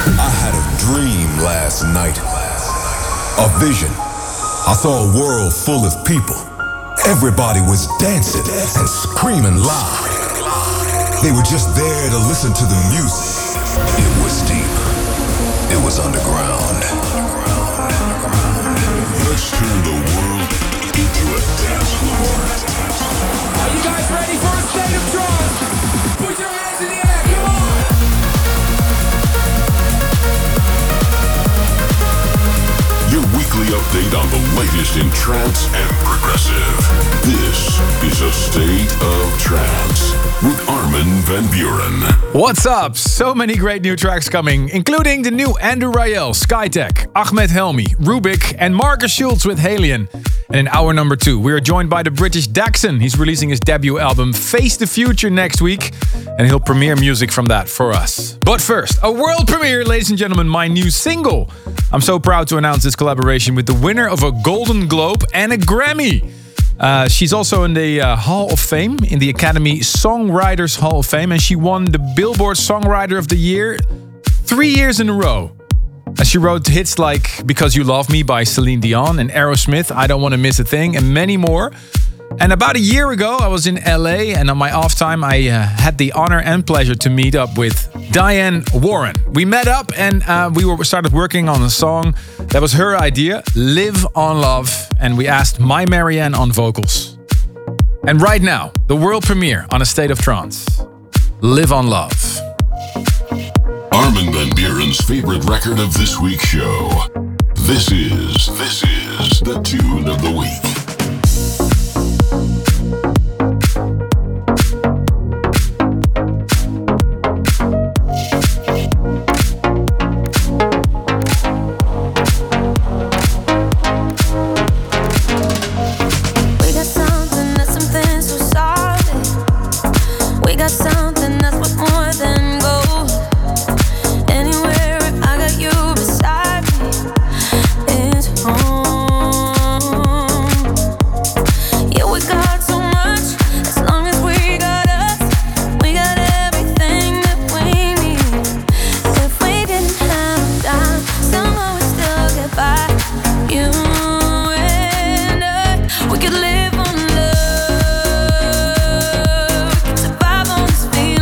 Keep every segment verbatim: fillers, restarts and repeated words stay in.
I had a dream last night. A vision. I saw a world full of people. Everybody was dancing and screaming loud. They were just there to listen to the music. It was deep. It was underground. Let's turn the world into a dance floor. Are you guys ready for a state of trance? Put your hands in the air, come on! Your weekly update on the latest in trance and progressive. This is a State of Trance with Armin van Buuren. What's up? So many great new tracks coming, including the new Andrew Rayel, Skytech, Ahmed Helmi, Rubik, and Marcus Schultz with Halion. And in hour number two, we are joined by the British Daxon. He's releasing his debut album, Face the Future, next week, and he'll premiere music from that for us. But first, a world premiere, ladies and gentlemen, my new single. I'm so proud to announce this collaboration with the winner of a Golden Globe and a Grammy. Uh, she's also in the uh, Hall of Fame, in the Academy Songwriters Hall of Fame, and she won the Billboard Songwriter of the Year three years in a row. Uh, she wrote hits like Because You Love Me by Celine Dion and Aerosmith, I Don't Want to Miss a Thing, and many more. And about a year ago, I was in L A, and on my off time, I uh, had the honor and pleasure to meet up with Diane Warren. We met up and uh, we were started working on a song that was her idea, Live on Love, and we asked My Marianne on vocals. And right now, the world premiere on A State of Trance, Live on Love. Armin van Buuren's favorite record of this week's show. This is, this is the tune of the week. We could live on love, survive on this feeling.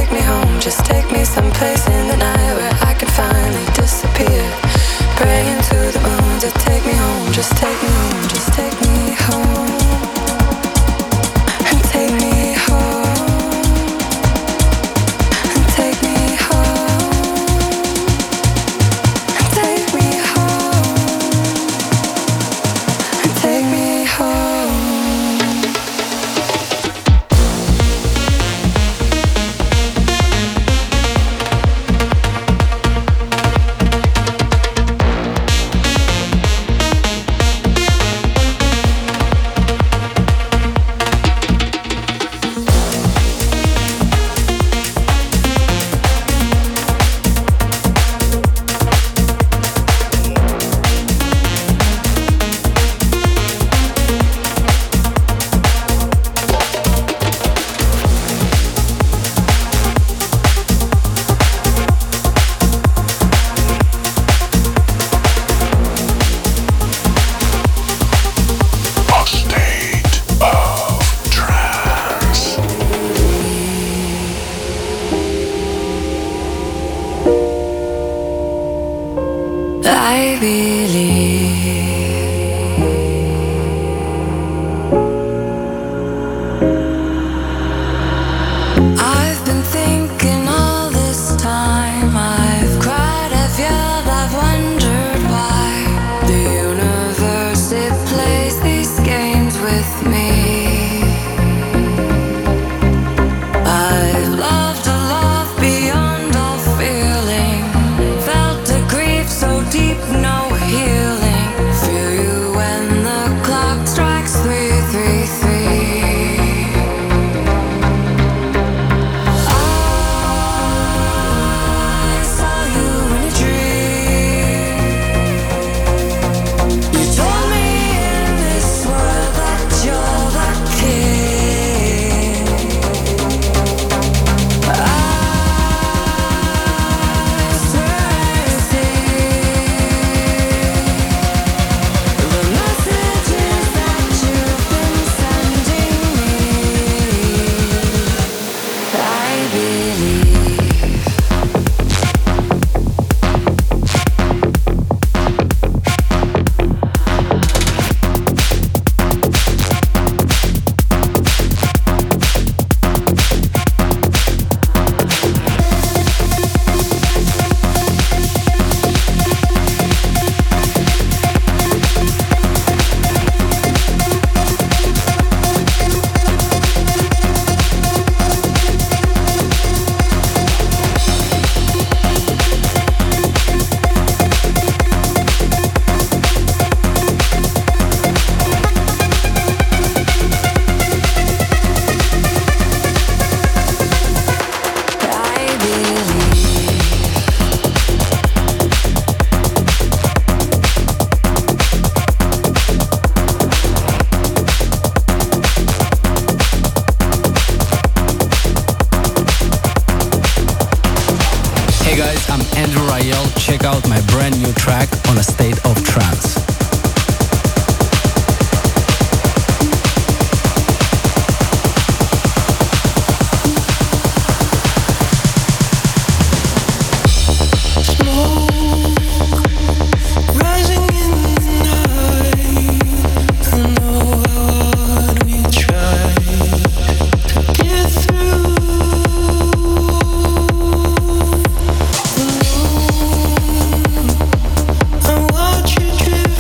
take me home, just take me someplace in the night where I can finally disappear. Praying to the moon to take me home, just take me home, just take me home. And take me home. And take me home. And take me home. And take me home. I believe I've been thinking all this time. I've cried, I've yelled, I've wondered why the universe, it plays these games with me. I've loved a love beyond all feeling, felt a grief so deep, no healing. Feel you when the clock strikes three, three, three. I saw you in a dream. You told me in this world that you're the king. I swear to see the messages that you've been sending me. I believe. I believe. Hey guys, I'm Andrew Rayel. Check out my brand new track on A State of Trance. Rising in the night, I know how hard we try to get through. I watch you drift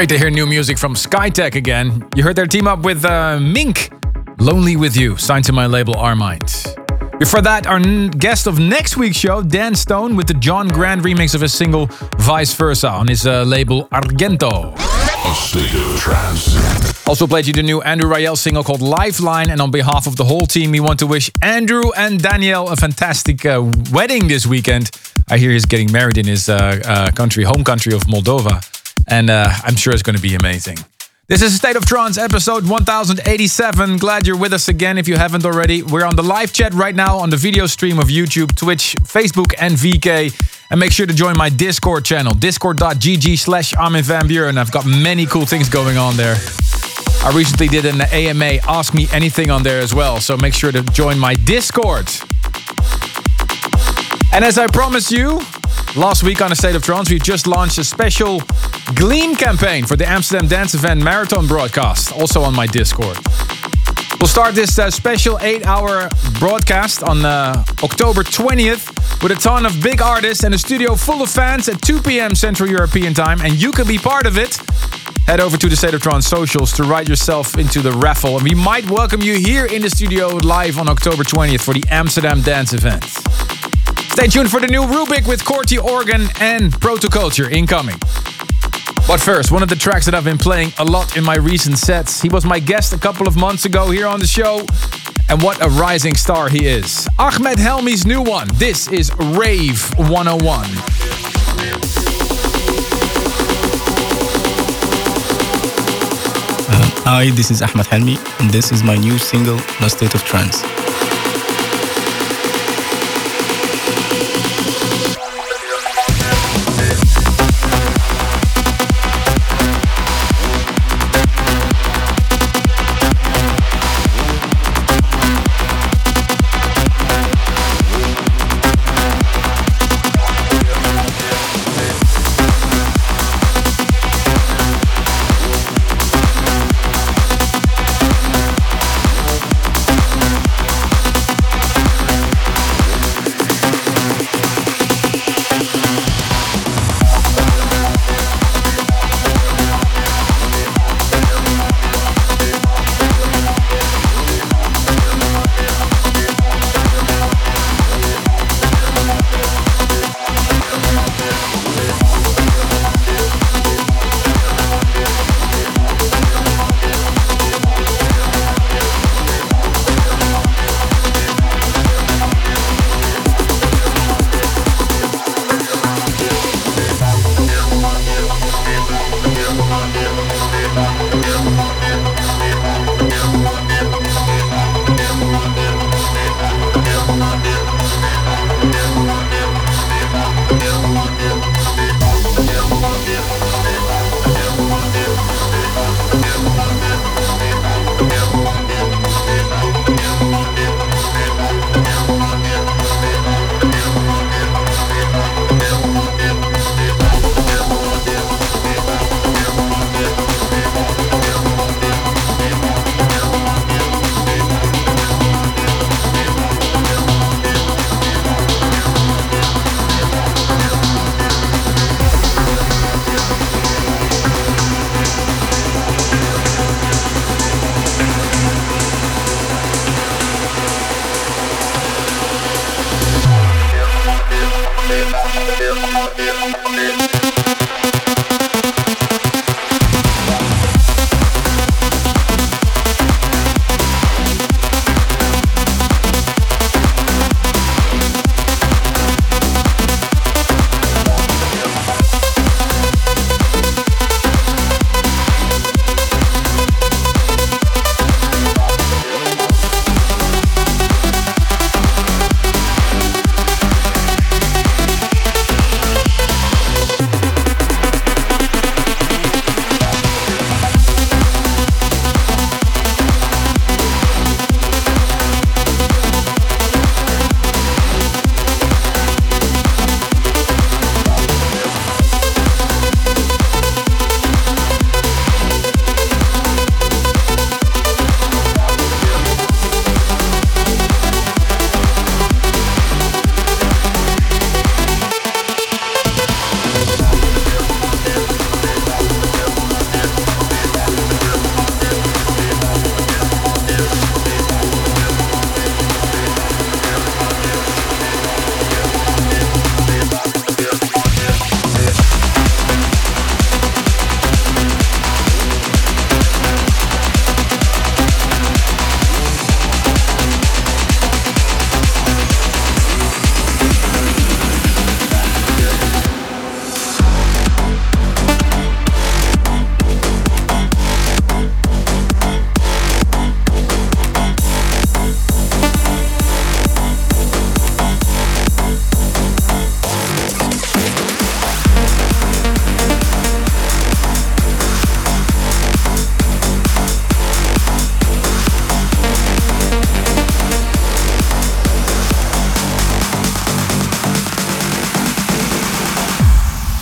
great to hear new music from Skytech again. You heard their team up with uh, Mink, Lonely With You, signed to my label Armind. Before that, our n- guest of next week's show, Dan Stone, with the John Grant remix of his single Vice Versa on his uh, label Argento. A state of trance. Also played you the new Andrew Rayel single called Lifeline, and on behalf of the whole team, we want to wish Andrew and Danielle a fantastic uh, wedding this weekend. I hear he's getting married in his uh, uh, country, home country of Moldova, and uh, I'm sure it's going to be amazing. This is State of Trance, episode one thousand eighty-seven. Glad you're with us again if you haven't already. We're on the live chat right now on the video stream of YouTube, Twitch, Facebook, and V K. And make sure to join my Discord channel, discord.gg slash Armin van Buuren. I've got many cool things going on there. I recently did an A M A Ask Me Anything on there as well, so make sure to join my Discord. And as I promised you, last week on A State of Trance, we've just launched a special Gleam campaign for the Amsterdam Dance Event Marathon broadcast, also on my Discord. We'll start this uh, special eight-hour broadcast on uh, October twentieth with a ton of big artists and a studio full of fans at two p.m. Central European Time, and you can be part of it. Head over to the State of Trance socials to write yourself into the raffle, and we might welcome you here in the studio live on October twentieth for the Amsterdam Dance Event. Stay tuned for the new Rubik with Corti Organ and Protoculture incoming. But first, one of the tracks that I've been playing a lot in my recent sets. He was my guest a couple of months ago here on the show, and what a rising star he is. Ahmed Helmi's new one. This is Rave one oh one. Uh, hi, this is Ahmed Helmi, and this is my new single, The State of Trance.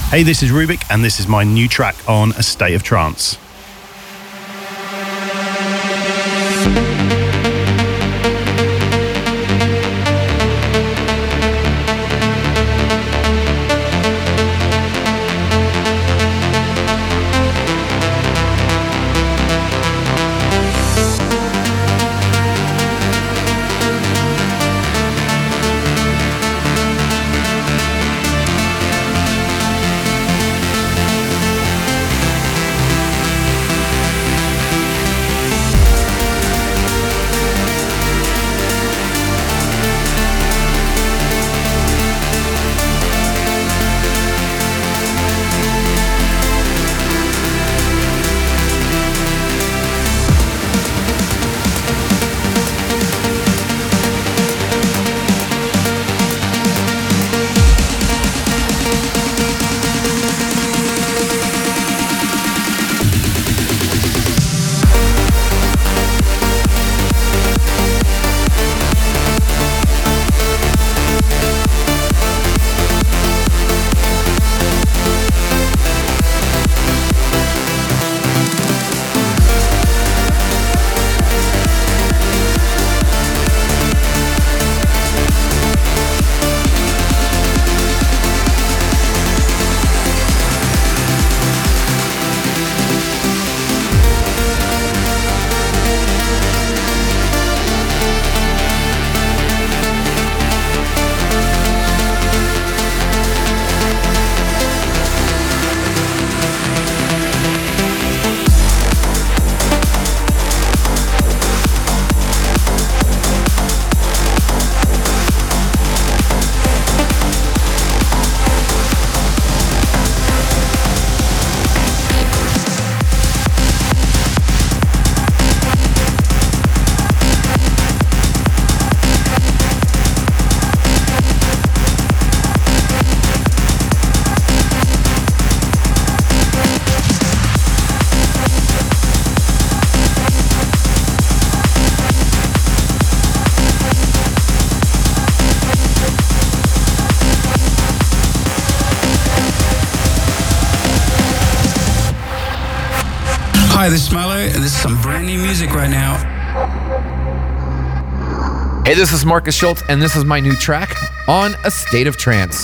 Hey, this is Rubik, and this is my new track on A State of Trance. Hi, this is Milo, and this is some brand new music right now. Hey, this is Marcus Schultz, and this is my new track on A State of Trance.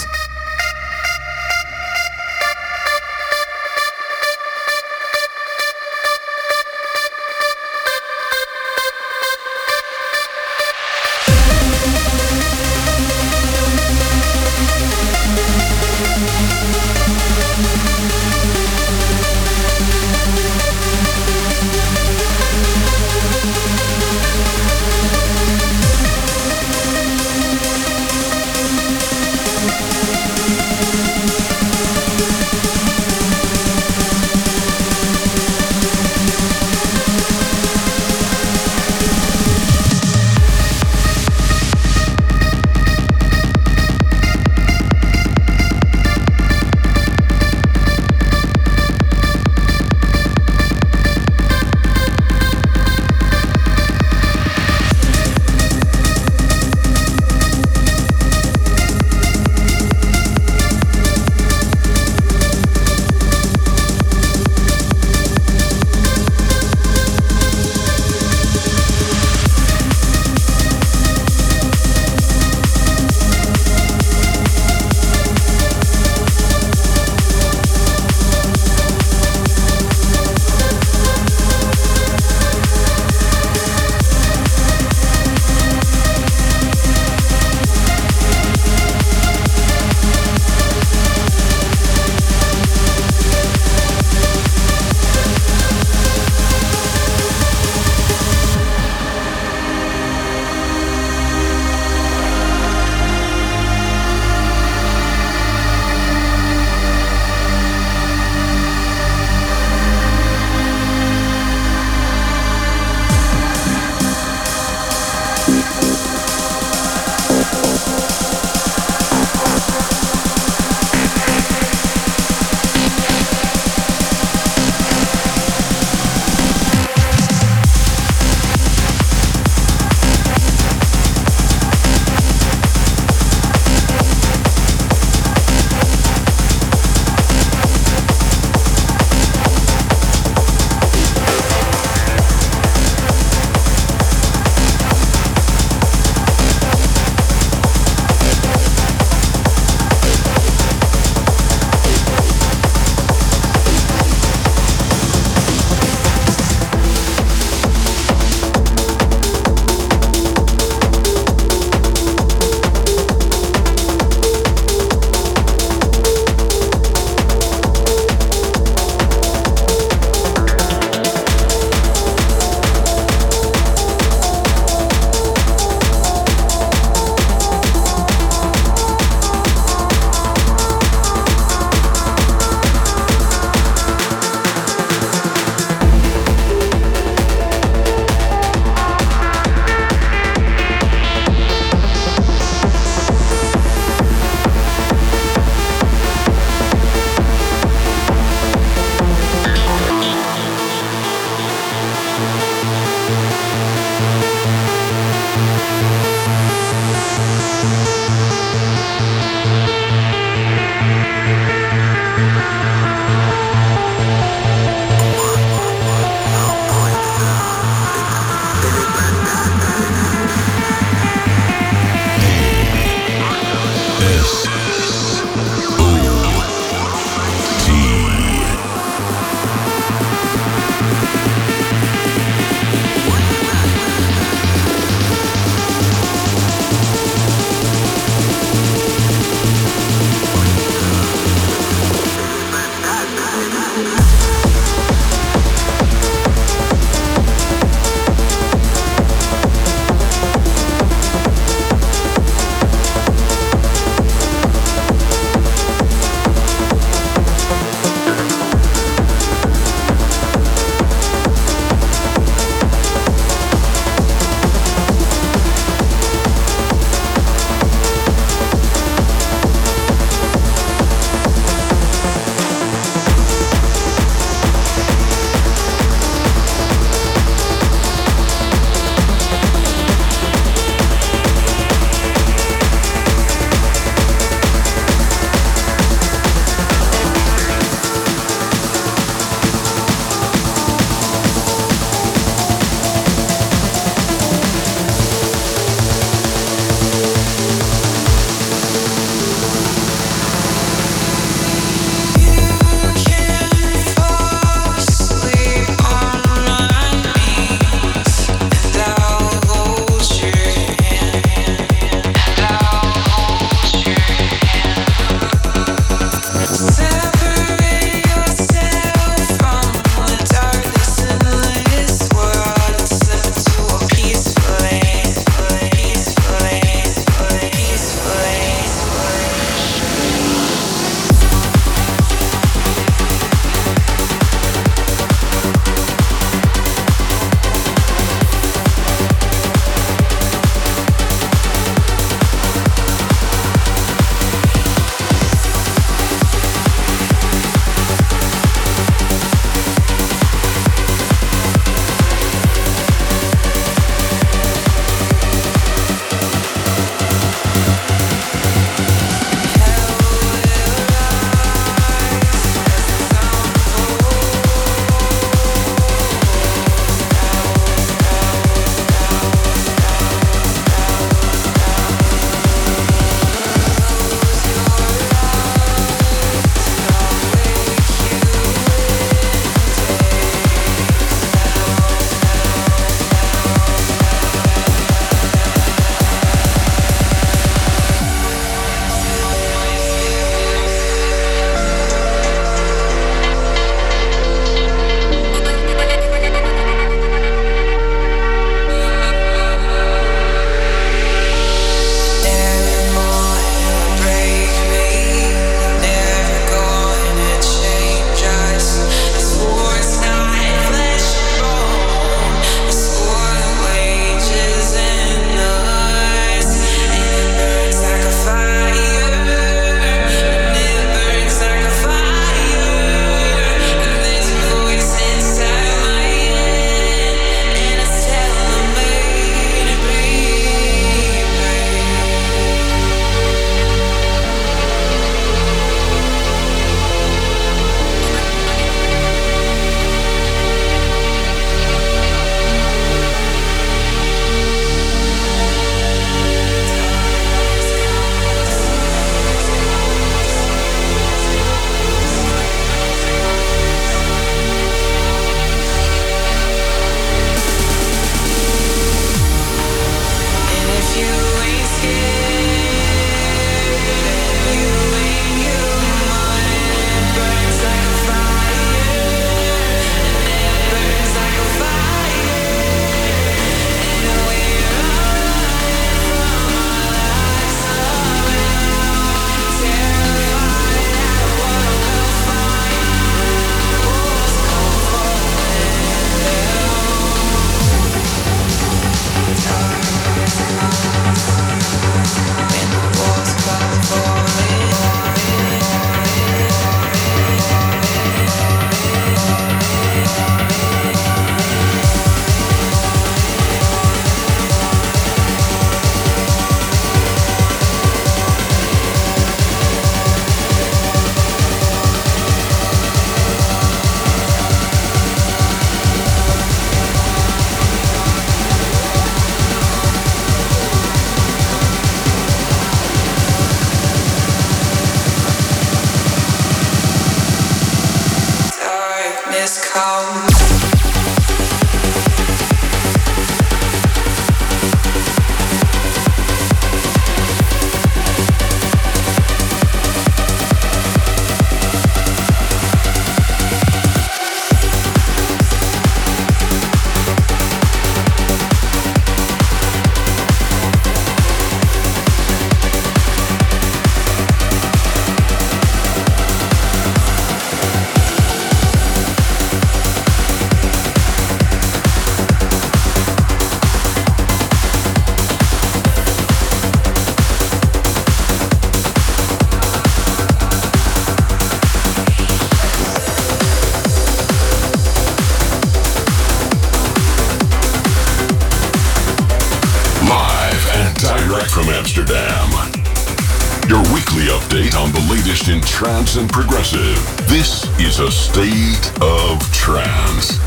From Amsterdam. Your weekly update on the latest in trance and progressive. This is a State of Trance.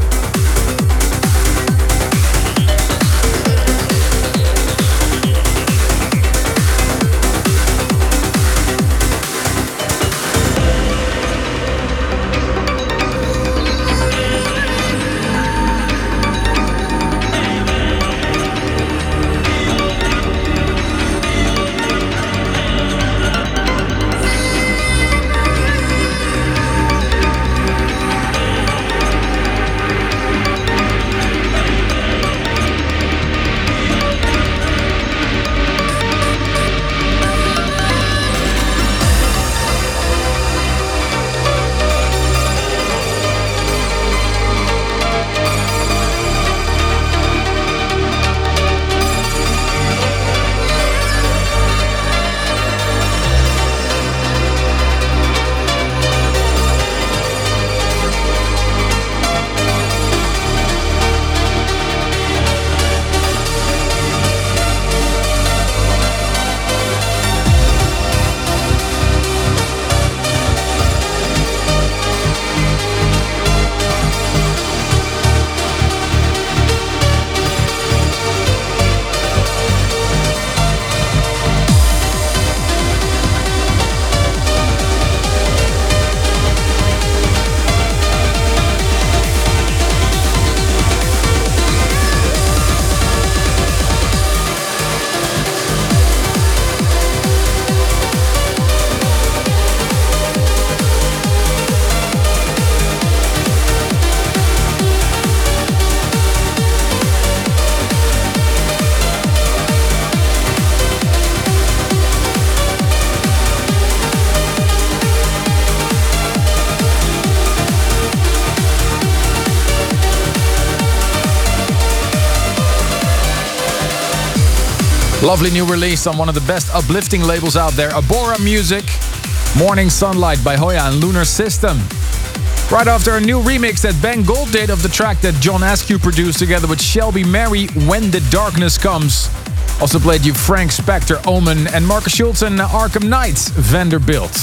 Lovely new release on one of the best uplifting labels out there, Abora Music. Morning Sunlight by Hoya and Lunar System. Right after a new remix that Ben Gold did of the track that John Askew produced together with Shelby Merry, When the Darkness Comes. Also played you Frank Spector, Omen, and Marcus Schultz and Arkham Knights, Vanderbilt.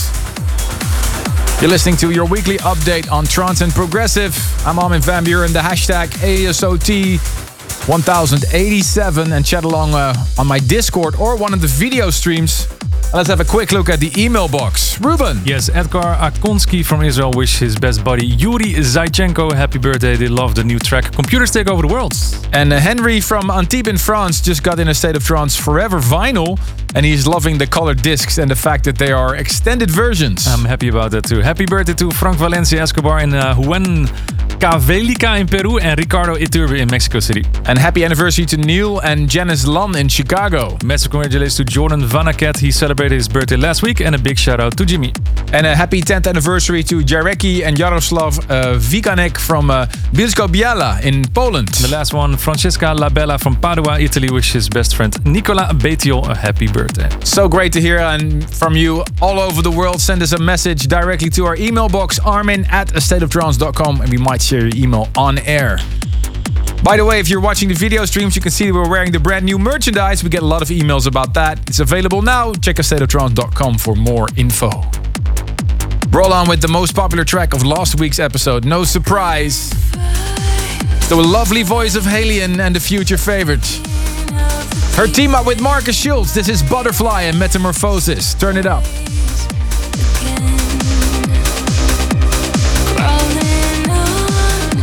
You're listening to your weekly update on trance and progressive. I'm Armin van Buuren, the hashtag A S O T one thousand eighty-seven, and chat along uh, on my Discord or one of the video streams. Let's have a quick look at the email box. Ruben. Yes, Edgar Akonsky from Israel wished his best buddy Yuri Zaichenko happy birthday. They love the new track Computers Take Over the World. And uh, Henry from Antibes in France just got in a State of Trance Forever vinyl, and he's loving the colored discs and the fact that they are extended versions. I'm happy about that too. Happy birthday to Frank Valencia Escobar in uh, Juan Cavelica in Peru and Ricardo Iturbe in Mexico City. And happy anniversary to Neil and Janice Lan in Chicago. Massive congratulations to Jordan Vanaket. He celebrated his birthday last week, and a big shout out to Jimmy. And a happy tenth anniversary to Jareki and Jaroslav uh, Vikanek from uh, Bielsko-Biała in Poland. The last one, Francesca Labella from Padua, Italy, wishes his best friend Nicola Betio a happy birthday. So great to hear and from you all over the world. Send us a message directly to our email box, armin at a state of trance dot com, and we might share your email on air. By the way, if you're watching the video streams, you can see we're wearing the brand new merchandise. We get a lot of emails about that. It's available now. Check a state of trance dot com for more info. Roll on with the most popular track of last week's episode. No surprise. The lovely voice of Halion and the future favorite. Her team up with Marcus Schultz. This is Butterfly and Metamorphosis. Turn it up. Crawling on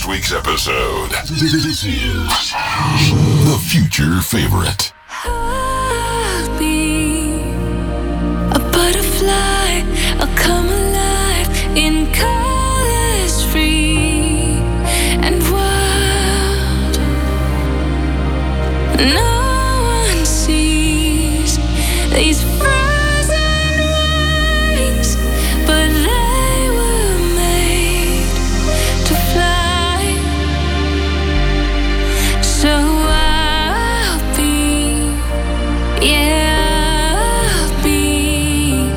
week's episode. This is the future favorite. I'll be a butterfly, I'll come alive in colors free and wild. No one sees these frozen wings, but they were made to fly. So I'll be, yeah, I'll be,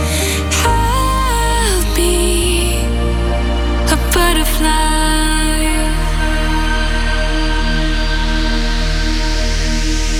I'll be a butterfly.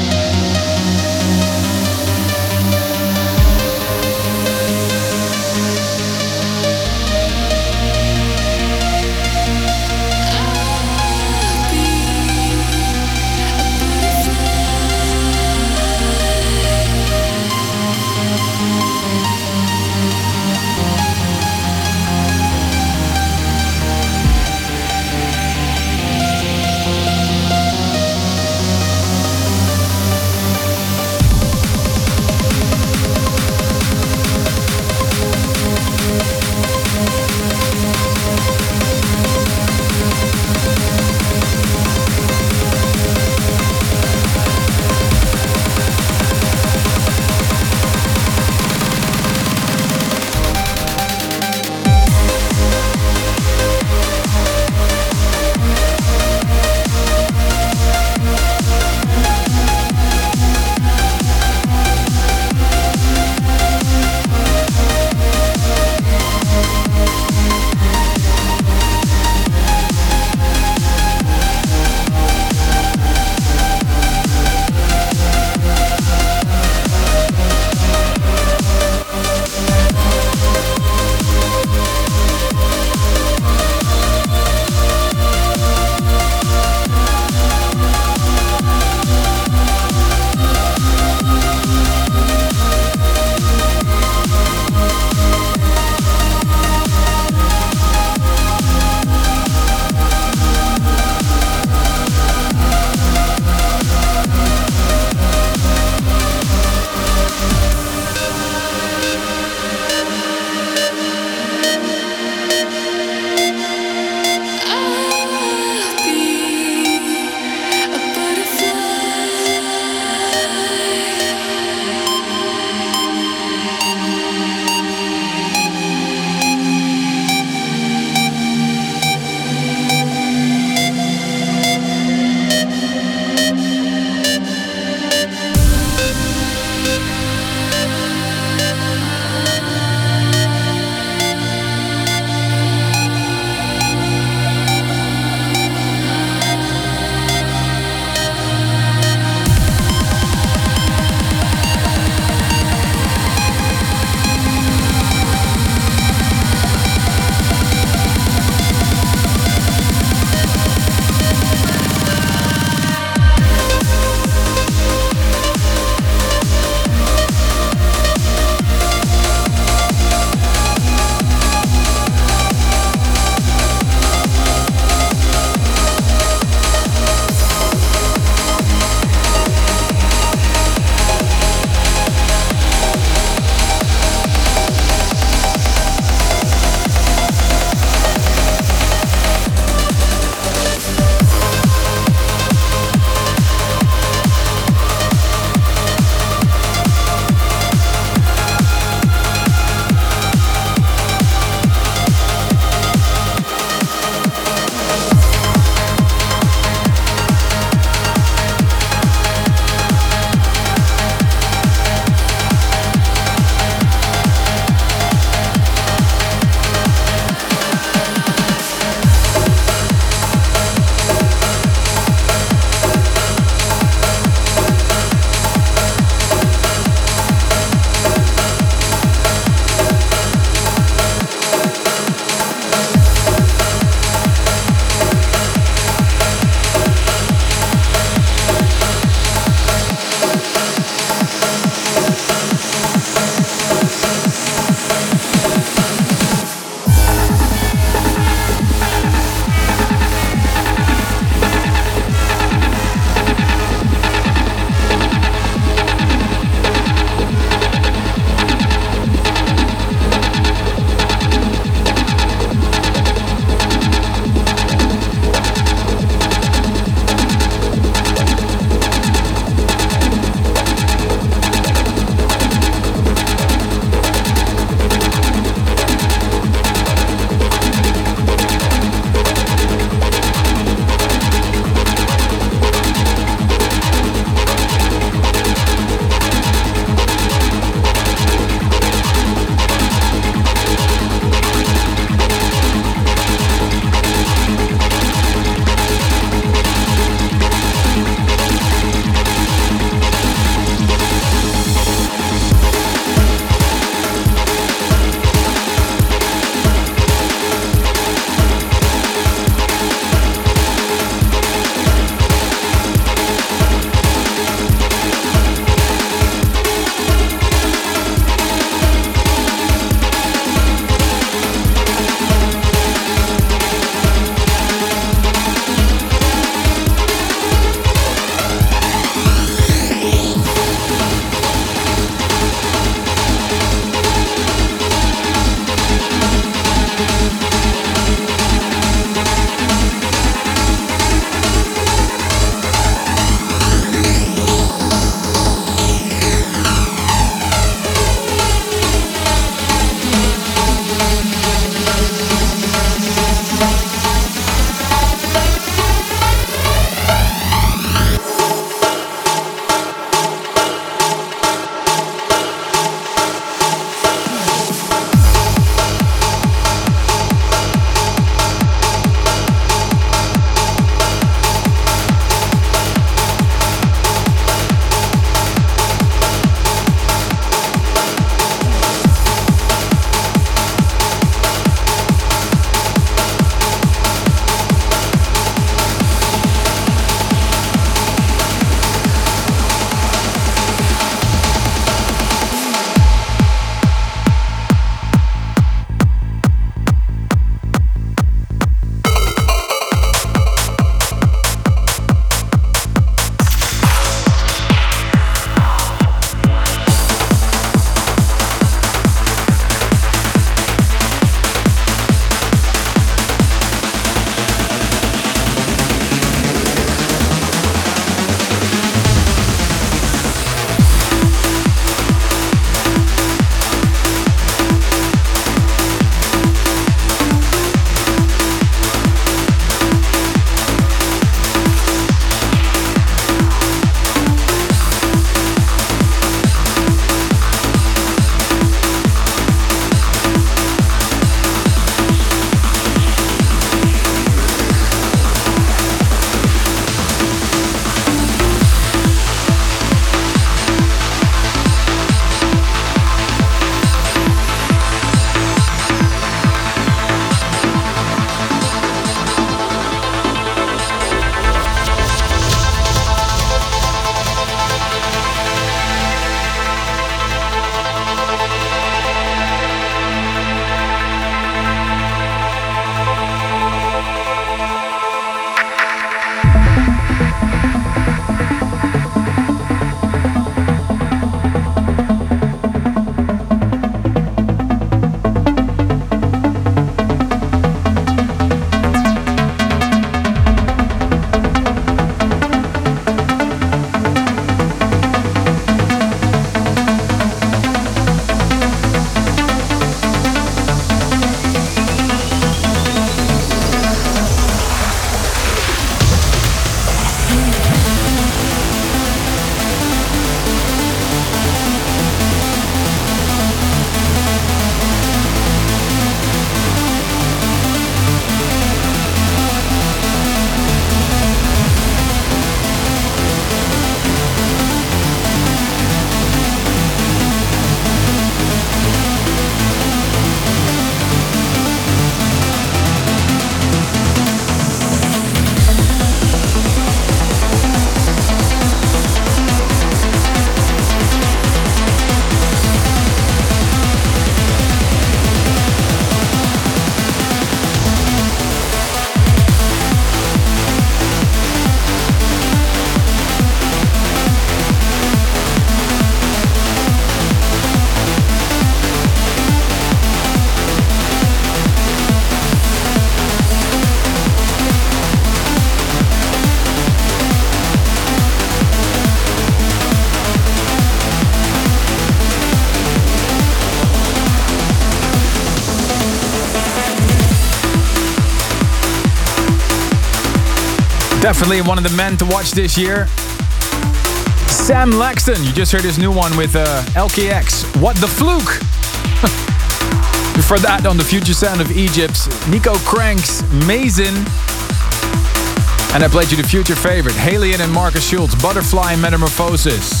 Definitely one of the men to watch this year. Sam Laxton, you just heard his new one with uh, L K X. What the Fluke! Before that, on the future sound of Egypt, Nico Cranks, Mason. And I played you the future favorite, Halion and Marcus Schultz, Butterfly Metamorphosis.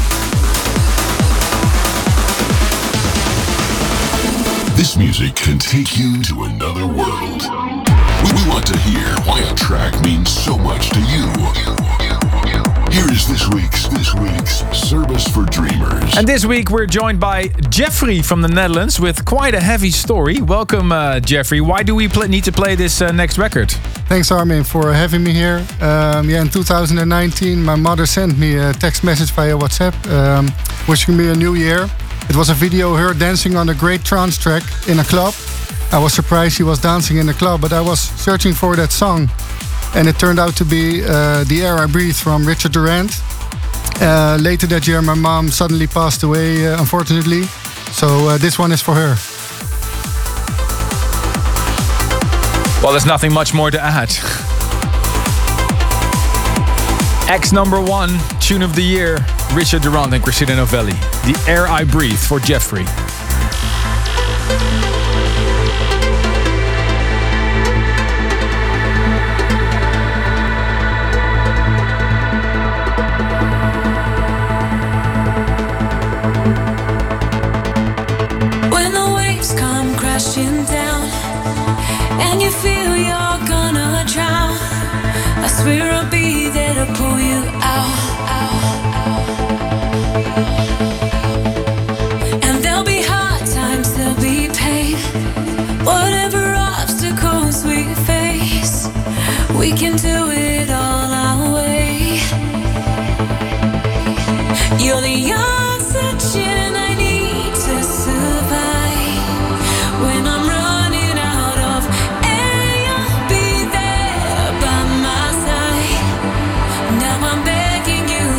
This music can take you to another world. We want to hear why a track means so much to you. Here is this week's this week's Service for Dreamers. And this week we're joined by Jeffrey from the Netherlands with quite a heavy story. Welcome, uh, Jeffrey. Why do we pl- need to play this uh, next record? Thanks, Armin, for having me here. Um, yeah, in two thousand nineteen, my mother sent me a text message via WhatsApp, um, wishing me a new year. It was a video of her dancing on a great trance track in a club. I was surprised she was dancing in the club, but I was searching for that song. And it turned out to be uh, The Air I Breathe from Richard Durant. Uh, later that year, my mom suddenly passed away, uh, unfortunately. So uh, this one is for her. Well, there's nothing much more to add. X number one, tune of the year, Richard Durant and Christina Novelli. The Air I Breathe for Jeffrey. When the waves come crashing down and you feel you're gonna drown, I swear I'll be there to pull you out, and there'll be hard times, there'll be pain. Whatever obstacles we face, we can do it all our way. You're the oxygen I need to survive. When I'm running out of air, you'll be there by my side. Now I'm begging you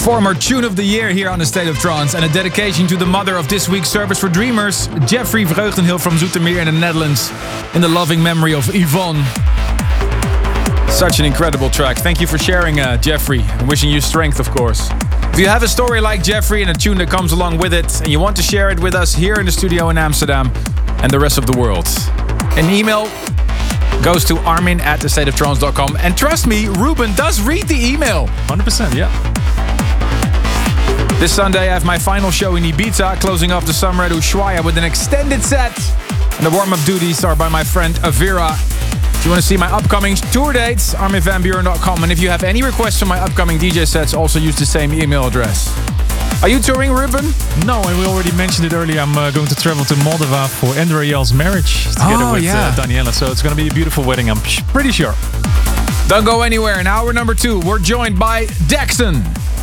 Former Tune of the Year here on the State of Trance, and a dedication to the mother of this week's Service for Dreamers, Jeffrey Vreugdenhil from Zoetermeer in the Netherlands, in the loving memory of Yvonne. Such an incredible track. Thank you for sharing, uh, Jeffrey. I'm wishing you strength, of course. If you have a story like Jeffrey and a tune that comes along with it, and you want to share it with us here in the studio in Amsterdam and the rest of the world, an email goes to armin at the state of trance dot com. And trust me, Ruben does read the email. one hundred percent, yeah. This Sunday I have my final show in Ibiza, closing off the summer at Ushuaia with an extended set. And the warm-up duties are by my friend Avira. If you want to see my upcoming tour dates, armin van buuren dot com. And if you have any requests for my upcoming D J sets, also use the same email address. Are you touring, Ruben? No, and we already mentioned it earlier. I'm uh, going to travel to Moldova for Andrew Rayel's marriage together oh, with yeah. uh, Daniela. So it's going to be a beautiful wedding, I'm sh- pretty sure. Don't go anywhere. In hour number two, we're joined by Daxon.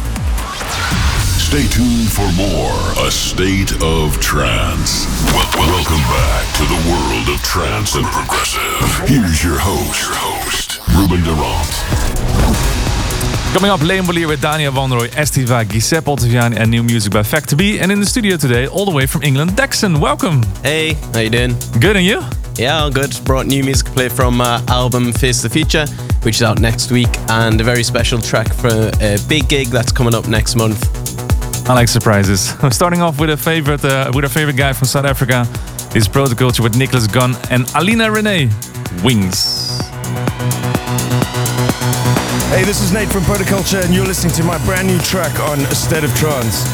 Stay tuned for more A State of Trance. Well, welcome back to the world of trance and progressive. Here's your host, your host, Ruben Durant. Coming up, Leembolier with Daniel Van Rooij, Estiva, Giuseppe Ottaviani, and new music by Factor B. And in the studio today, all the way from England, Daxon. Welcome. Hey, how you doing? Good, and you? Yeah, all good. Brought new music to play from uh, album Face the Future, which is out next week, and a very special track for a big gig that's coming up next month. I like surprises. I'm starting off with a favorite, uh, with our favorite guy from South Africa. This is Protoculture with Nicholas Gunn and Alina Renee. Wings. Hey, this is Nate from Protoculture, and you're listening to my brand new track on A State of Trance.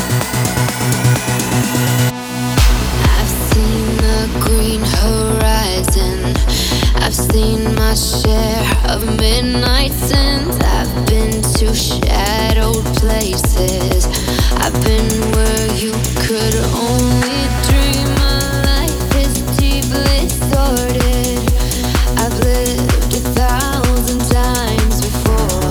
I've seen the green horizon. I've seen my share of midnight sins. I've been to shadowed places. I've been where you could only dream. My life is deeply sordid. I've lived a thousand times before.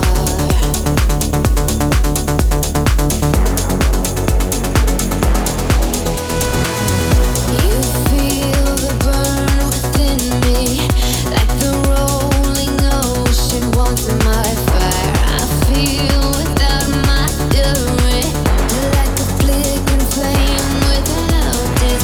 You feel the burn within me, like the rolling ocean wants my fire. I feel without my fury, like a flickering flame without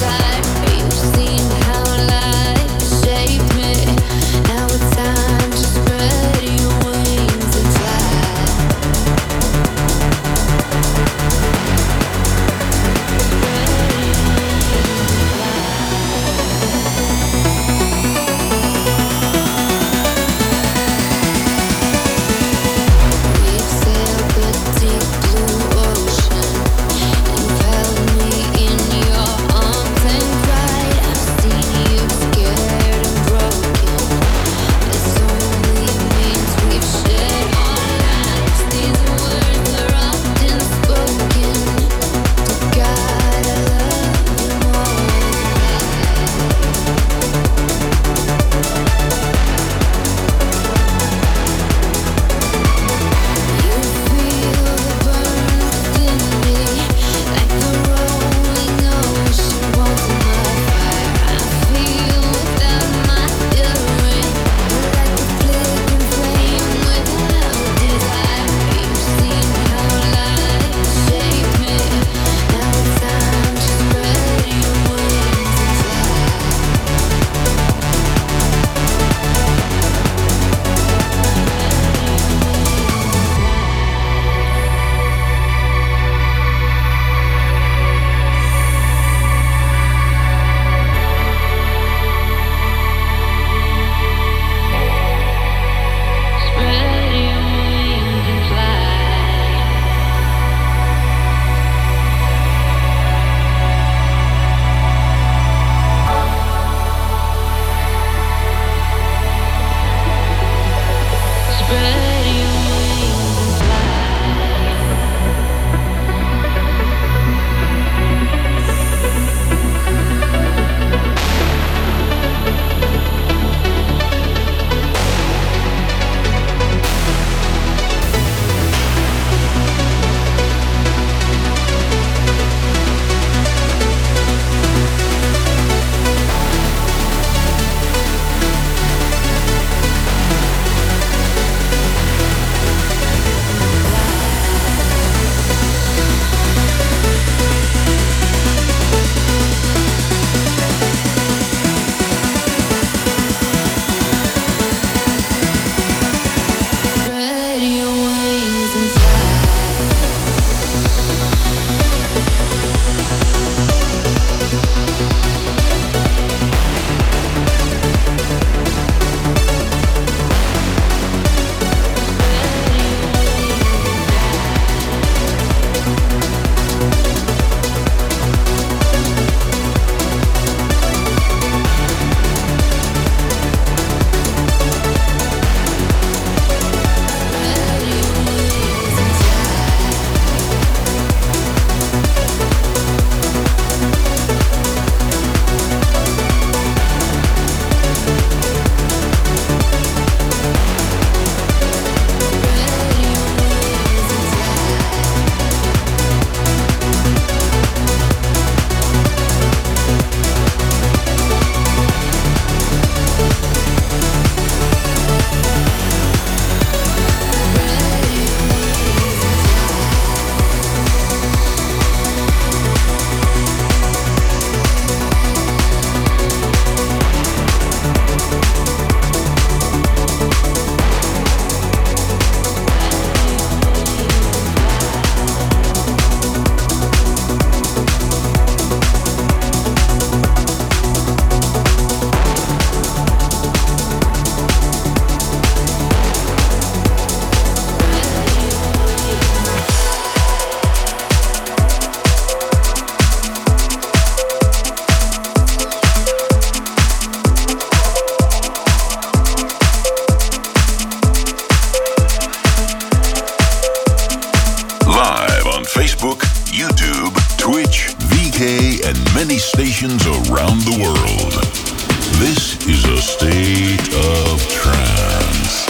Facebook, YouTube, Twitch, V K, and many stations around the world. This is a state of trance.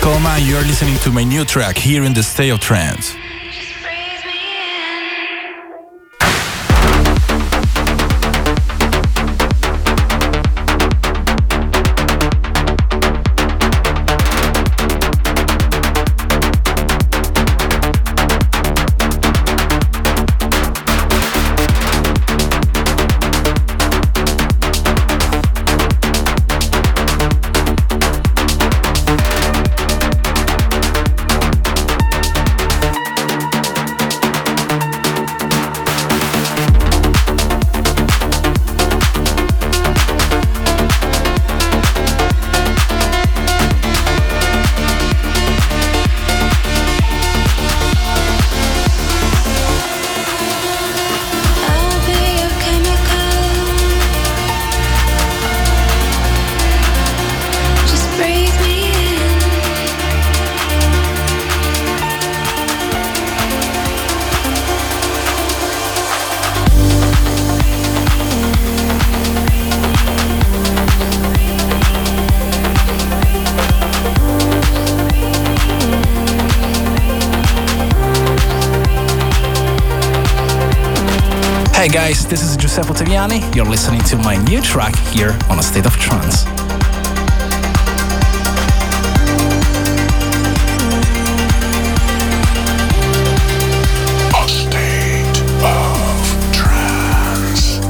Coma, and you're listening to my new track here in the State of Trance. Hey guys, this is Giuseppe Ottaviani. You're listening to my new track here on A State of Trance. A State of Trance.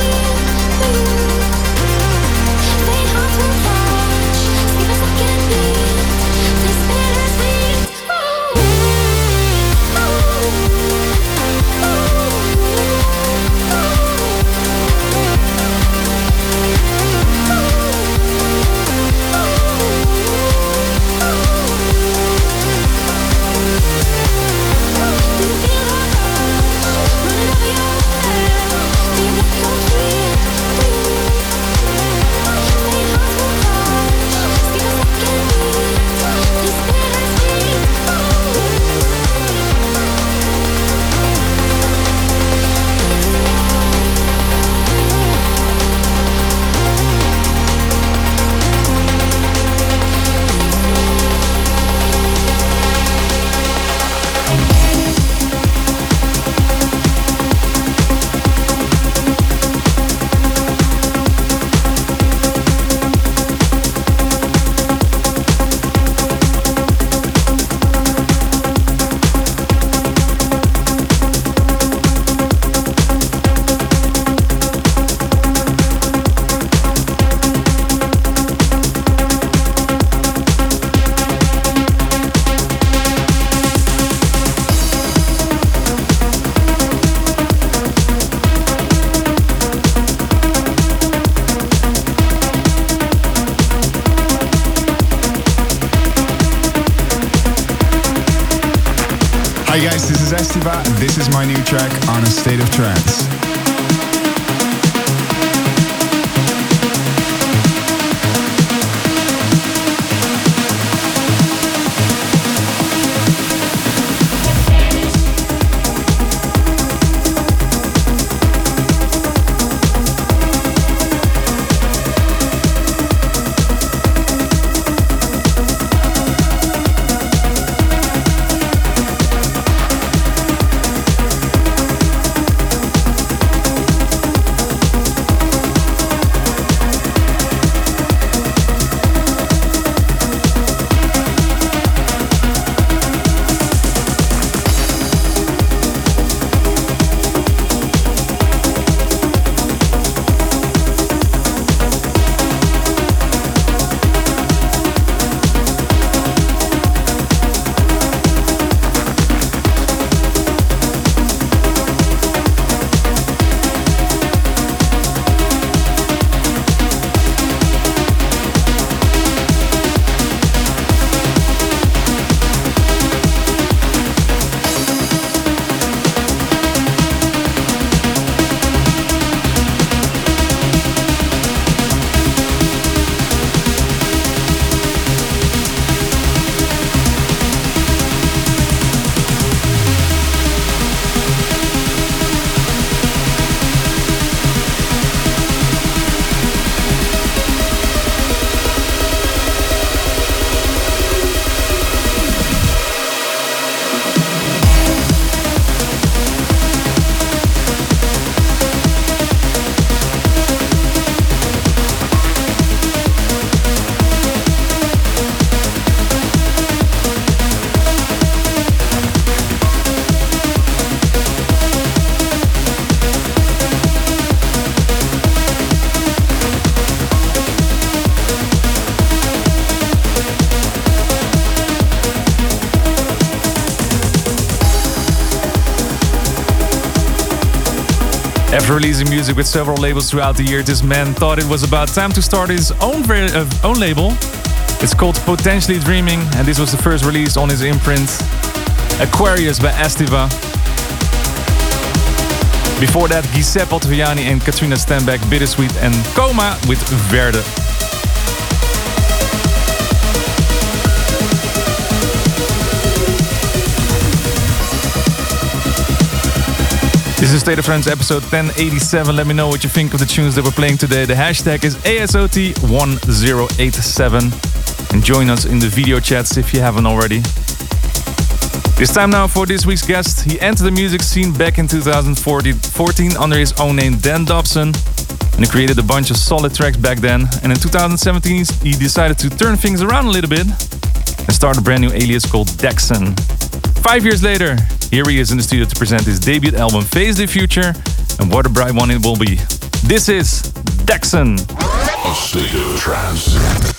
Keep us again. Hi guys, this is Estiva. This is my new track on A State of Trance. After releasing music with several labels throughout the year, this man thought it was about time to start his own ver- uh, own label. It's called Potentially Dreaming, and this was the first release on his imprint, Aquarius by Estiva. Before that, Giuseppe Ottaviani and Katrina Stenbeck, Bittersweet, and Coma with Verde. This is State of Trance episode ten eighty-seven. Let me know what you think of the tunes that we're playing today. The hashtag is A S O T one zero eight seven. And join us in the video chats if you haven't already. It's time now for this week's guest. He entered the music scene back in two thousand fourteen under his own name, Dan Dobson. And he created a bunch of solid tracks back then. And in two thousand seventeen, he decided to turn things around a little bit and start a brand new alias called Daxon. Five years later, here he is in the studio to present his debut album, Face the Future, and what a bright one it will be. This is Daxon. A State of Trance.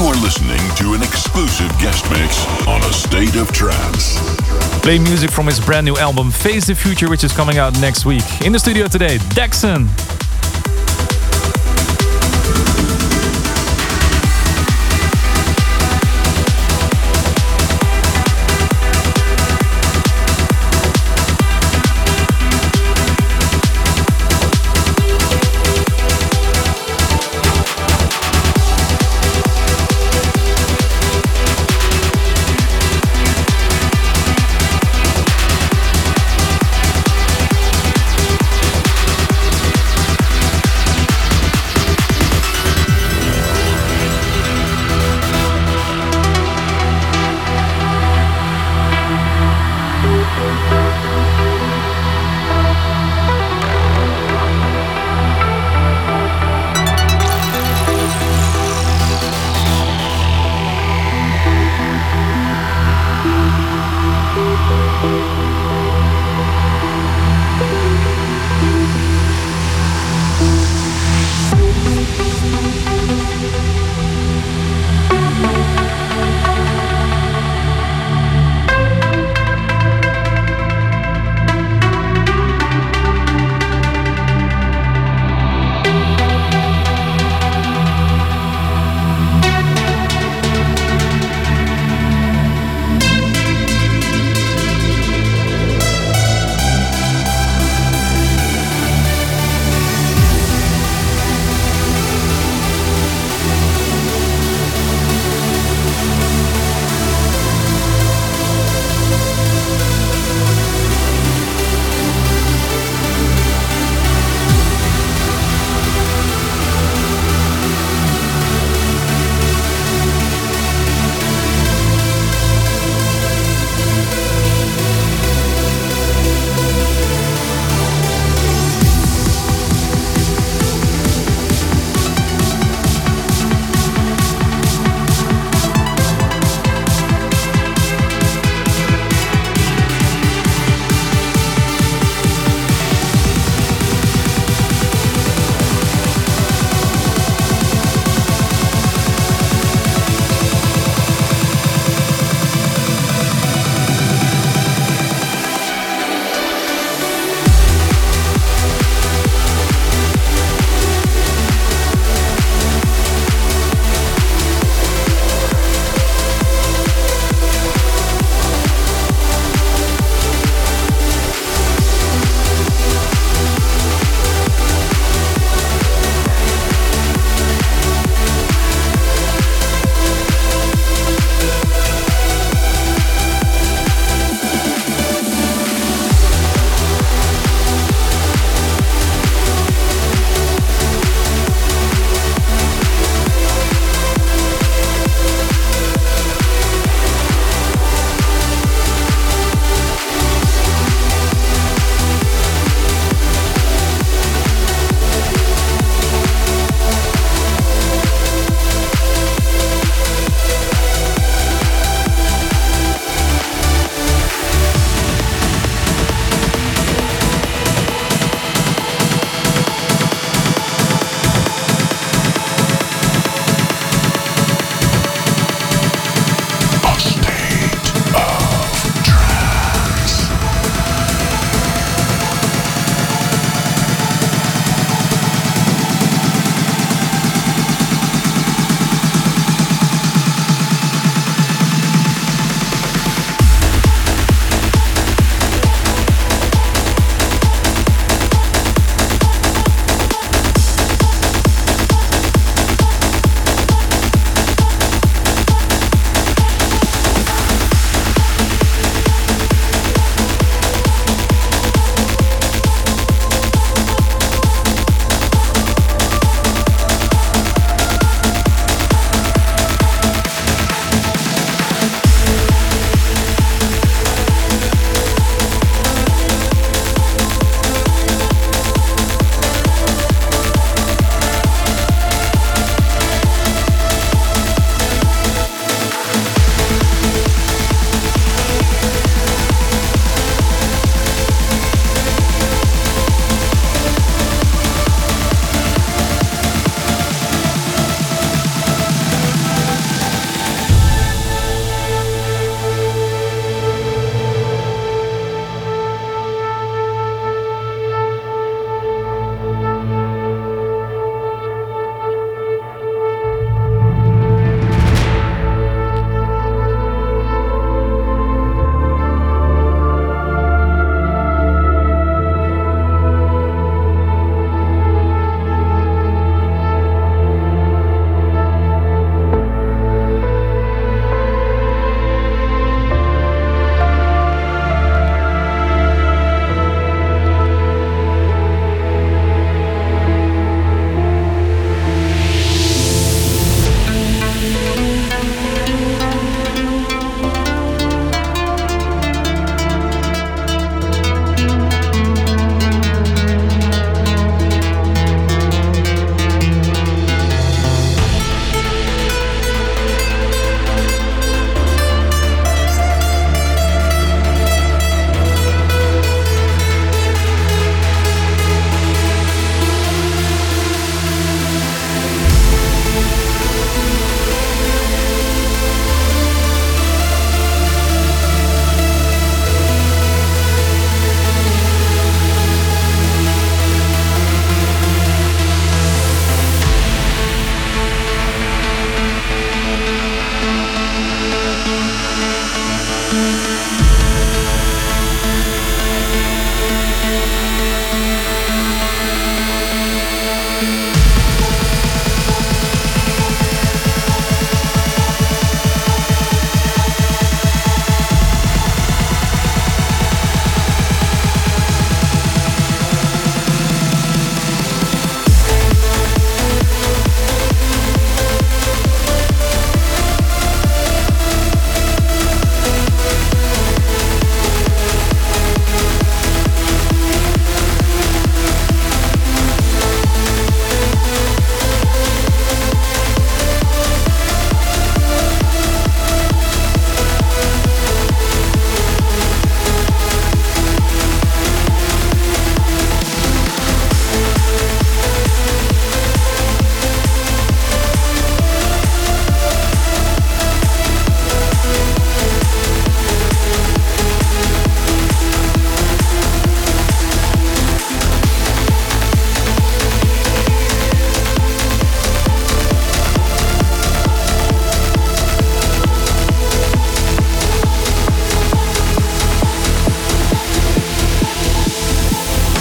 You are listening to an exclusive guest mix on A State of Trance. Play music from his brand new album Face the Future, which is coming out next week. In the studio today, Daxon.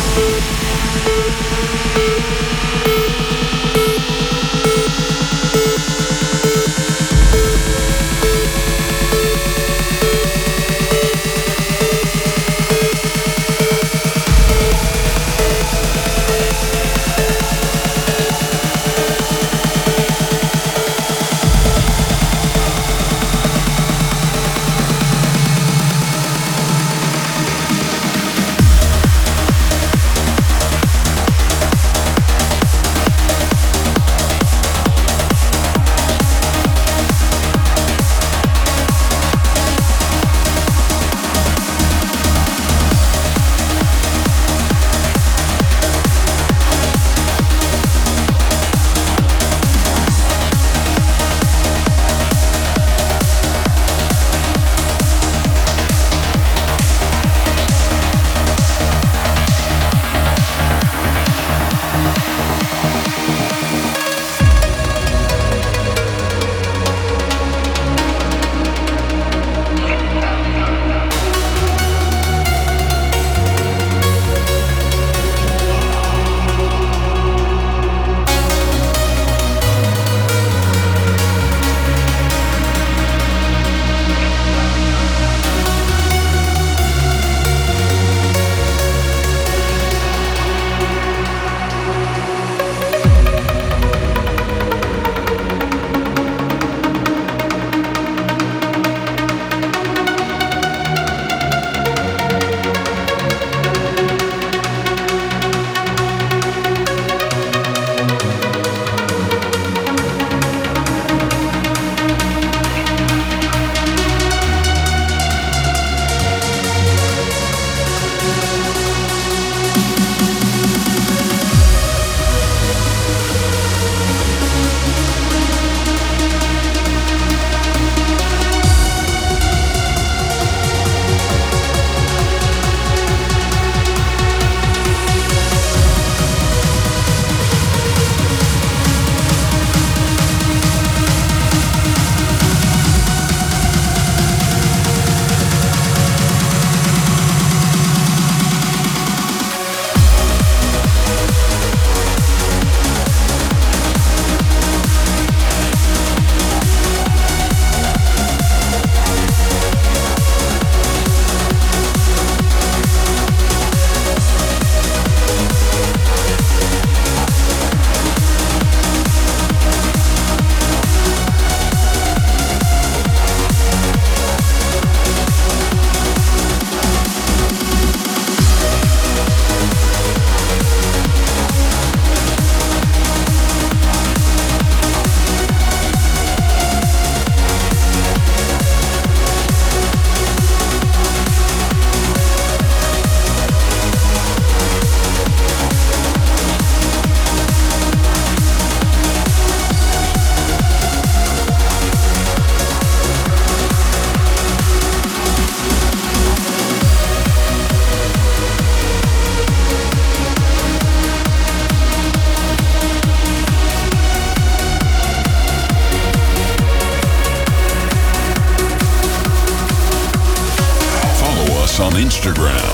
on Instagram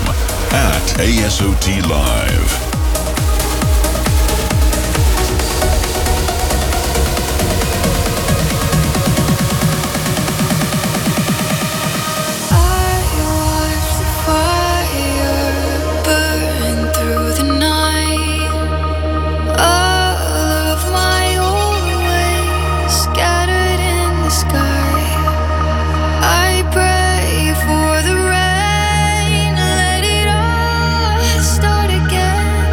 at A S O T Live. For the rain, let it all start again.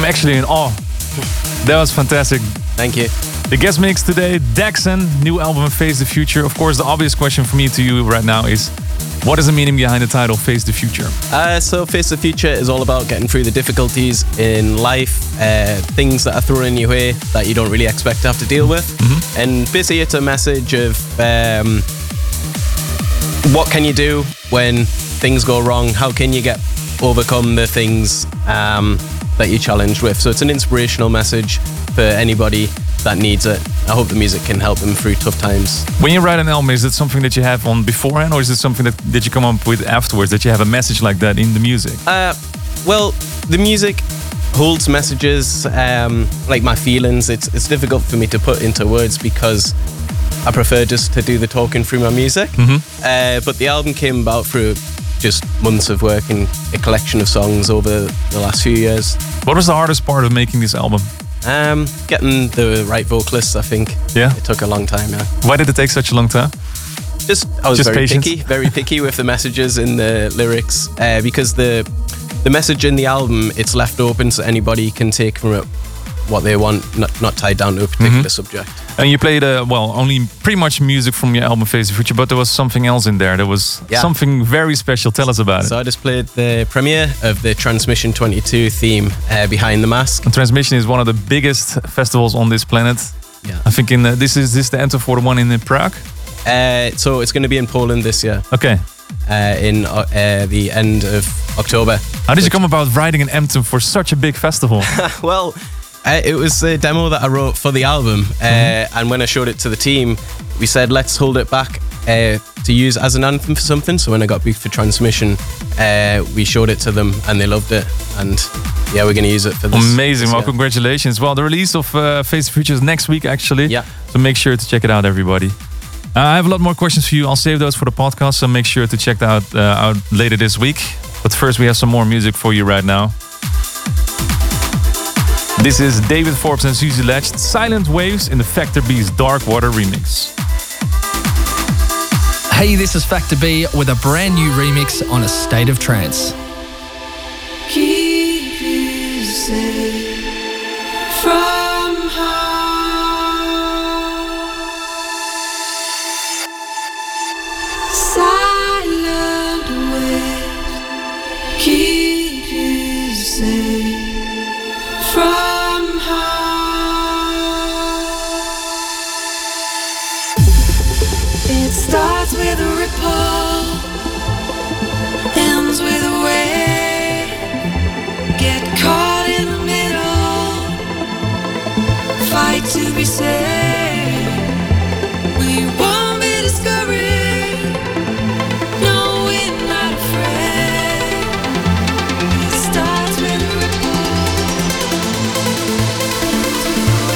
actually in awe. That was fantastic. Thank you. The guest mix today, Daxon, new album Face the Future. Of course, the obvious question for me to you right now is, what is the meaning behind the title Face the Future? Uh, so Face the Future is all about getting through the difficulties in life, uh, things that are thrown in your way that you don't really expect to have to deal with. Mm-hmm. And basically it's a message of um, what can you do when things go wrong? How can you get overcome the things um, that you're challenged with? So it's an inspirational message for anybody that needs it. I hope the music can help them through tough times. When you write an album, is it something that you have on beforehand, or is it something that, that you come up with afterwards, that you have a message like that in the music? Uh, well, the music holds messages, um, like my feelings. It's, it's difficult for me to put into words because I prefer just to do the talking through my music. Mm-hmm. Uh, but the album came about through just months of work and a collection of songs over the last few years. What was the hardest part of making this album? Um, getting the right vocalists, I think. Yeah? It took a long time, yeah. Why did it take such a long time? Just, I was Just very patience? picky, very picky with the messages in the lyrics, uh, because the the message in the album, it's left open so anybody can take from it what they want, not, not tied down to a particular Mm-hmm. subject. And you played, uh, well, only pretty much music from your album Face the Future, but there was something else in there. There was Yeah. something very special. Tell us about it. So I just played the premiere of the Transmission twenty-two theme, uh, Behind the Mask. And Transmission is one of the biggest festivals on this planet. Yeah. I think in the, this is this the answer for the one in uh, Prague? Uh, so it's going to be in Poland this year. Okay. Uh, in uh, uh, the end of October. How did you come about writing an anthem for such a big festival? Well, uh, it was a demo that I wrote for the album, uh, Mm-hmm. and when I showed it to the team, we said let's hold it back uh, to use as an anthem for something. So when I got booked for Transmission, uh, we showed it to them and they loved it, and yeah, we're going to use it for this. Amazing. this Well, year. congratulations. Well, the release of uh, Face the Future is next week, actually. Yeah. So make sure to check it out, everybody. Uh, I have a lot more questions for you. I'll save those for the podcast, so make sure to check that out, uh, out later this week. But first, we have some more music for you right now. This is David Forbes and Susie Latch, Silent Waves in the Factor B's Dark Water remix. Hey, this is Factor B with a brand new remix on A State of Trance. Keep you safe from harm. Silent waves keep you safe from harm. It starts with a ripple, ends with a wave. Get caught in the middle, fight to be saved. We won't be discouraged, no, we're not afraid. It starts with a ripple, ends with a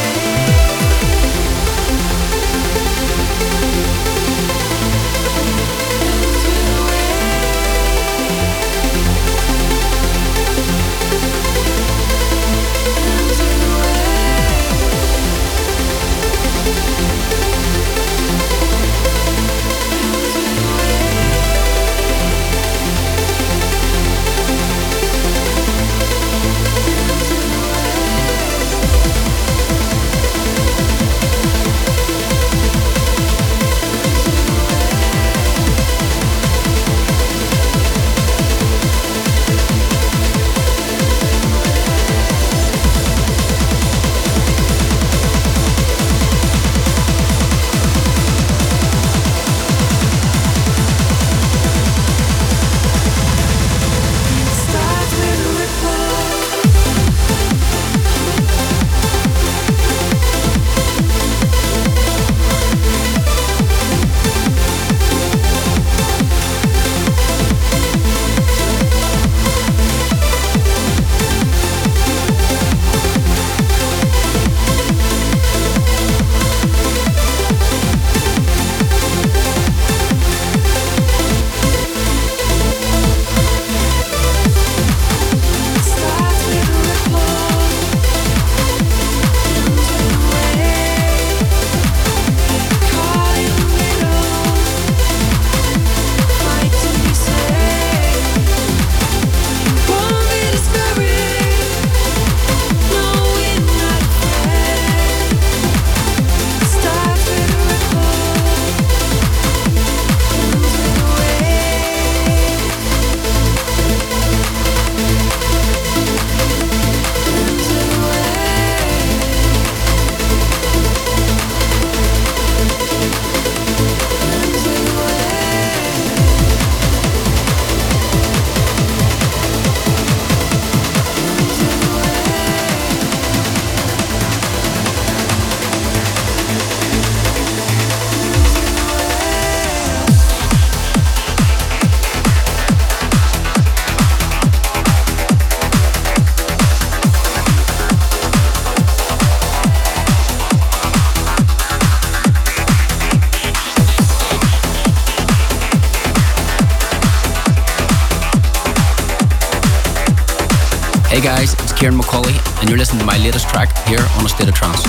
Hey guys, it's Kieran McCauley, and you're listening to my latest track here on A State of Trance.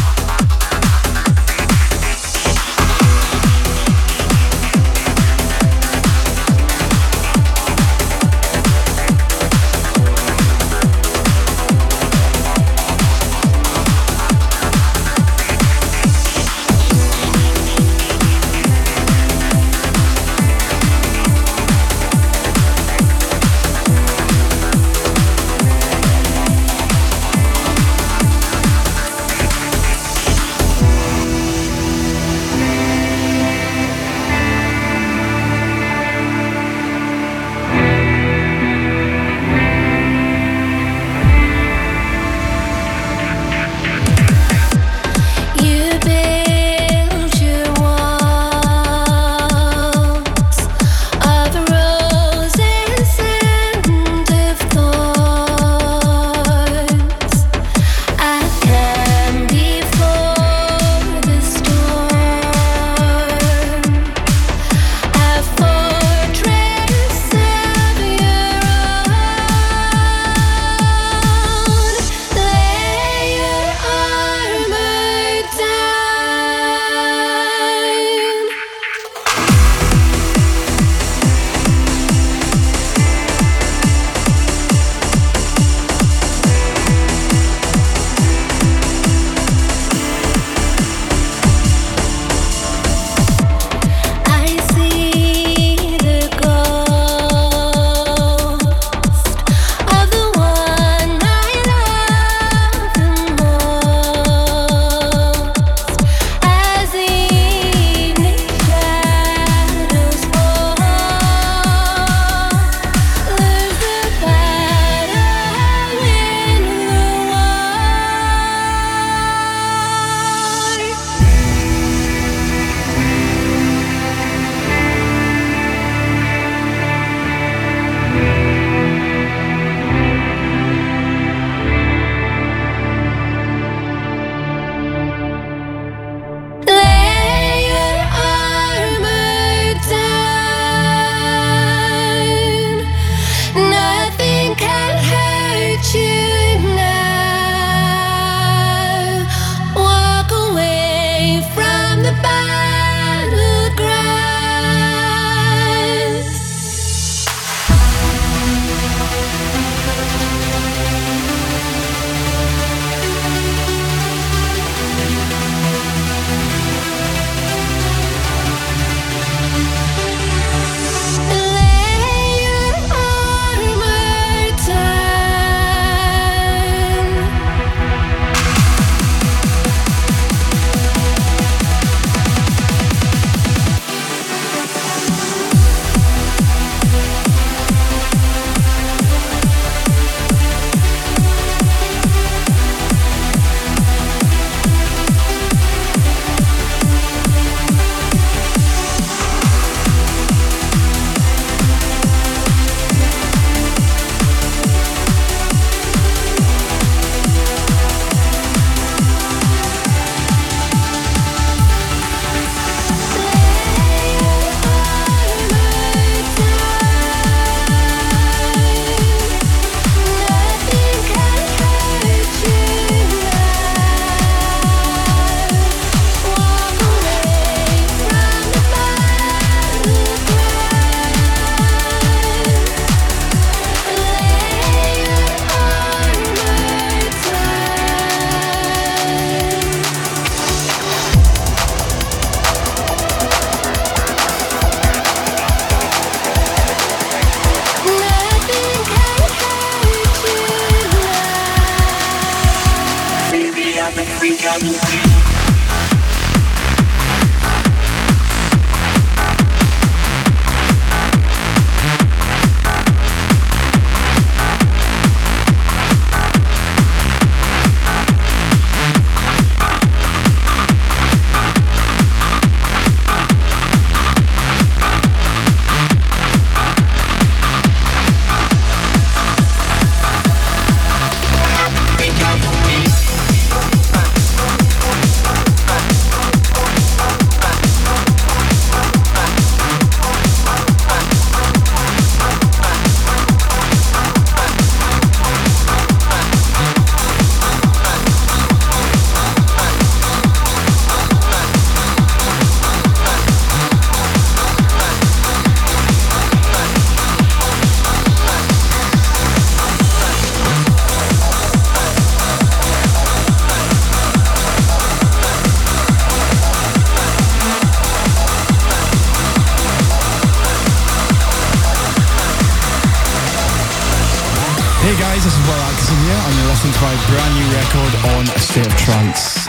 Hey guys, this is Will Atkinson here, and you're listening to my brand new record on A State of Trance.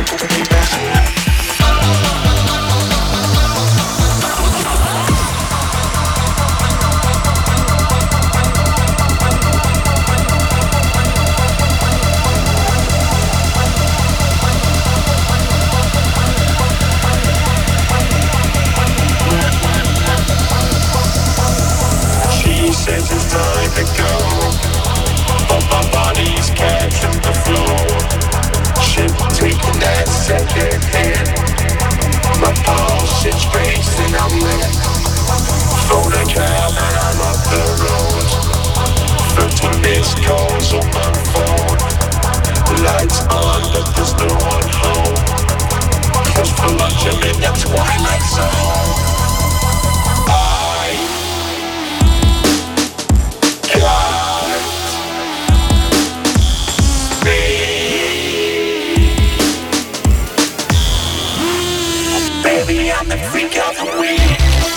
She says it's time to go, but my body's catching the flow. Shit taking that second hand. My pulse is racing, I'm lit. Phone a cab and I'm up the road. Thirteen missed calls on my phone. Lights on but there's no one home. Close for lunch, I'm in the twilight zone. Baby, I'm the freak of the week.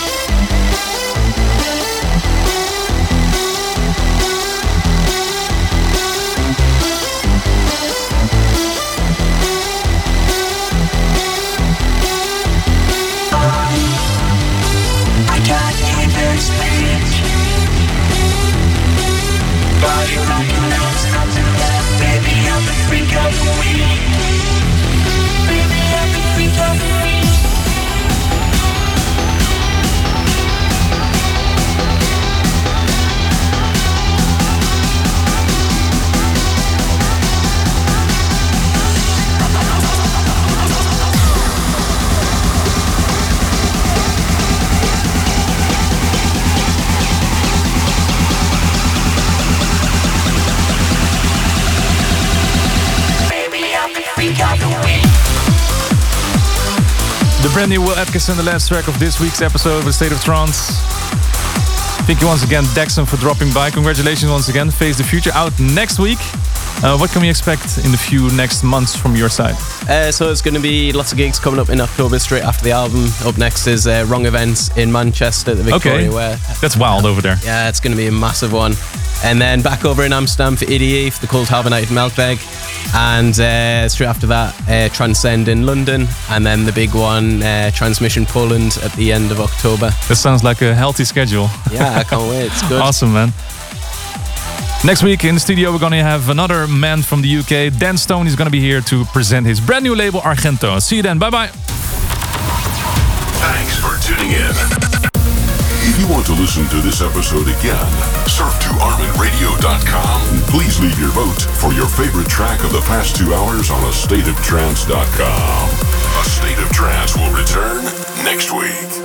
I can't even speak. Body rocking out, stop to left. Baby, I'm the freak of the week. Baby, I'm the freak of the week. The brand new Will Atkinson, the last track of this week's episode of A State of Trance. Thank you once again, Daxon, for dropping by. Congratulations once again. Face the Future out next week. Uh, what can we expect in the few next months from your side? Uh, so there's going to be lots of gigs coming up in October straight after the album. Up next is uh, Wrong Events in Manchester, the Victoria Okay, Ware. that's wild over there. Yeah, it's going to be a massive one. And then back over in Amsterdam for E D E, for the Cold Harbour Night in Melkweg. And uh, straight after that, uh, Transcend in London. And then the big one, uh, Transmission Poland at the end of October. That sounds like a healthy schedule. Yeah, I can't wait. It's good. Awesome, man. Next week in the studio, we're going to have another man from the U K. Dan Stone is going to be here to present his brand new label, Argento. See you then. Bye-bye. Thanks for tuning in. If you want to listen to this episode again, surf to armin radio dot com and please leave your vote for your favorite track of the past two hours on a state of trance dot com. A State of Trance will return next week.